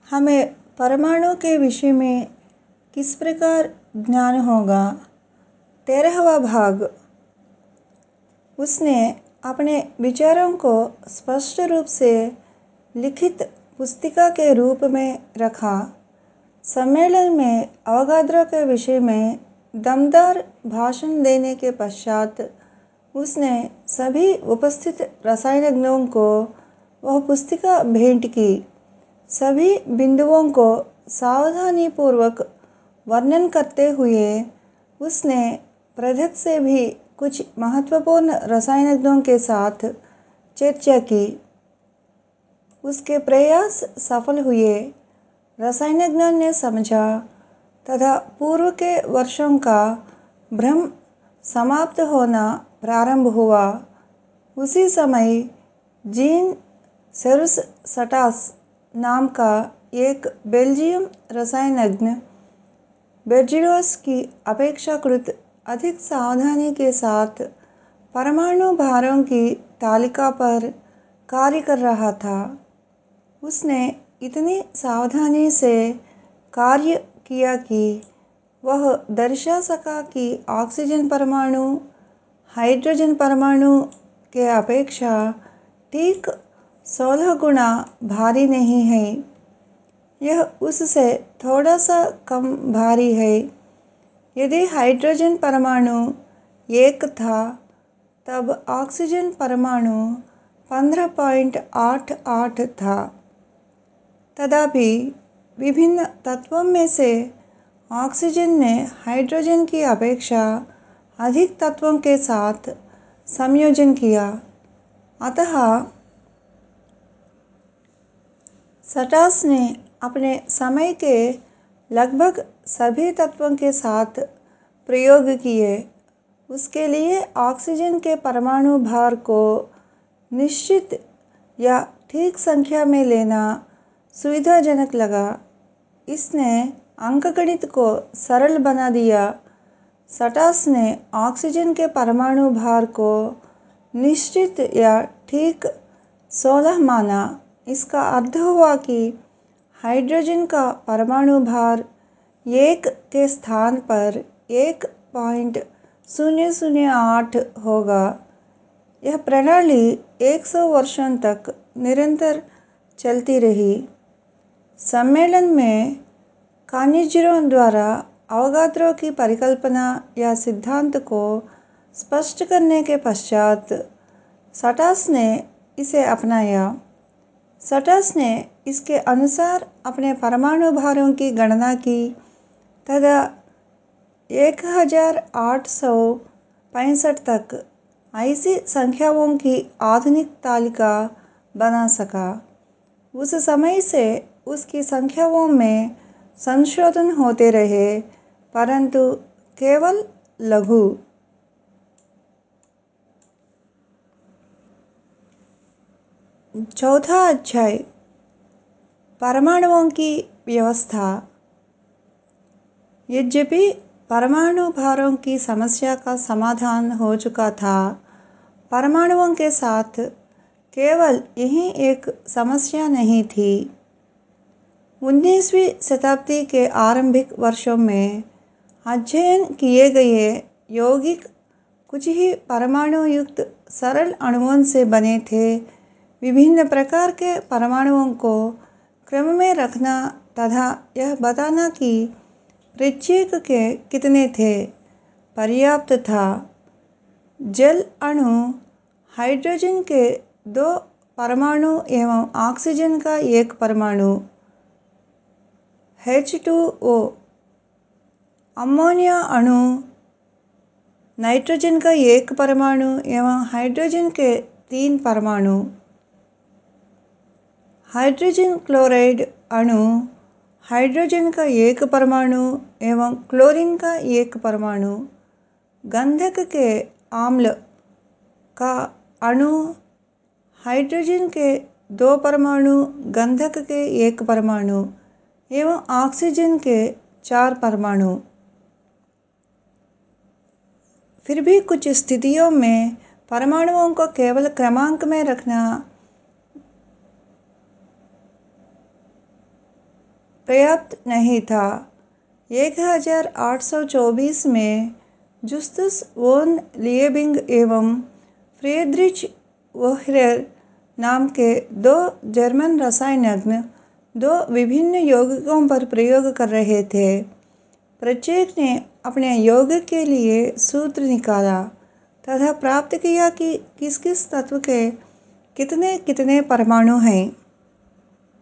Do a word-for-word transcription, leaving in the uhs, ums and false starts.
हमें परमाणु के विषय में किस प्रकार ज्ञान होगा। तेरहवा भाग। उसने अपने विचारों को स्पष्ट रूप से लिखित पुस्तिका के रूप में रखा। सम्मेलन में अवगाद्रो के विषय में दमदार भाषण देने के पश्चात उसने सभी उपस्थित रसायनज्ञों को वह पुस्तिका भेंट की। सभी बिंदुओं को सावधानीपूर्वक वर्णन करते हुए उसने पृथक से भी कुछ महत्वपूर्ण रसायनज्ञों के साथ चर्चा की। उसके प्रयास सफल हुए। रसायनज्ञों ने समझा तथा पूर्व के वर्षों का भ्रम समाप्त होना प्रारंभ हुआ। उसी समय जीन सेरुस सटास नाम का एक बेल्जियम रसायनज्ञ बेर्ज़ेलियस की अपेक्षाकृत अधिक सावधानी के साथ परमाणु भारों की तालिका पर कार्य कर रहा था। उसने इतनी सावधानी से कार्य किया कि वह दर्शा सका कि ऑक्सीजन परमाणु हाइड्रोजन परमाणु के अपेक्षा ठीक सोलह गुना भारी नहीं है। यह उससे थोड़ा सा कम भारी है। यदि हाइड्रोजन परमाणु एक था तब ऑक्सीजन परमाणु पंद्रह पॉइंट आठ आठ था। तथापि विभिन्न तत्वों में से ऑक्सीजन ने हाइड्रोजन की अपेक्षा अधिक तत्वों के साथ संयोजन किया। अतः सटास ने अपने समय के लगभग सभी तत्वों के साथ प्रयोग किए। उसके लिए ऑक्सीजन के परमाणु भार को निश्चित या ठीक संख्या में लेना सुविधाजनक लगा। इसने अंकगणित को सरल बना दिया। सटास ने ऑक्सीजन के परमाणु भार को निश्चित या ठीक सोलह माना। इसका अर्थ हुआ कि हाइड्रोजन का परमाणु भार एक के स्थान पर एक पॉइंट शून्य शून्य आठ होगा। यह प्रणाली एक सौ वर्षों तक निरंतर चलती रही। सम्मेलन में कानिजीरो द्वारा अवगाद्रो की परिकल्पना या सिद्धांत को स्पष्ट करने के पश्चात सटास ने इसे अपनाया। सटास ने इसके अनुसार अपने परमाणु भारों की गणना की तथा एक हजार आठ सौ पैंसठ तक ऐसी संख्याओं की आधुनिक तालिका बना सका। उस समय से उसकी संख्याओं में संशोधन होते रहे, परंतु केवल लघु। चौथा अध्याय परमाणुओं की व्यवस्था। यद्यपि परमाणु भारों की समस्या का समाधान हो चुका था, परमाणुओं के साथ केवल यही एक समस्या नहीं थी। उन्नीसवीं शताब्दी के आरंभिक वर्षों में अध्ययन किए गए यौगिक कुछ ही परमाणु युक्त सरल अणुओं से बने थे। विभिन्न प्रकार के परमाणुओं को क्रम में रखना तथा यह बताना कि प्रत्येक के कितने थे पर्याप्त था। जल अणु हाइड्रोजन के दो परमाणु एवं ऑक्सीजन का एक परमाणु एच टू ओ, अमोनिया अणु नाइट्रोजन का एक परमाणु एवं हाइड्रोजन के तीन परमाणु, हाइड्रोजन क्लोराइड अणु हाइड्रोजन का एक परमाणु एवं क्लोरीन का एक परमाणु, गंधक के अम्ल का अणु हाइड्रोजन के दो परमाणु, गंधक के एक परमाणु एवं ऑक्सीजन के चार परमाणु। फिर भी कुछ स्थितियों में परमाणुओं को केवल क्रमांक में रखना पर्याप्त नहीं था। एक हज़ार आठ सौ चौबीस में जुस्तस वोन लिएबिंग एवं फ्रीडरिच वोह्लर नाम के दो जर्मन रसायनज्ञ दो विभिन्न यौगिकों पर प्रयोग कर रहे थे। प्रत्येक ने अपने यौगिक के लिए सूत्र निकाला तथा प्राप्त किया कि किस किस तत्व के कितने कितने परमाणु हैं।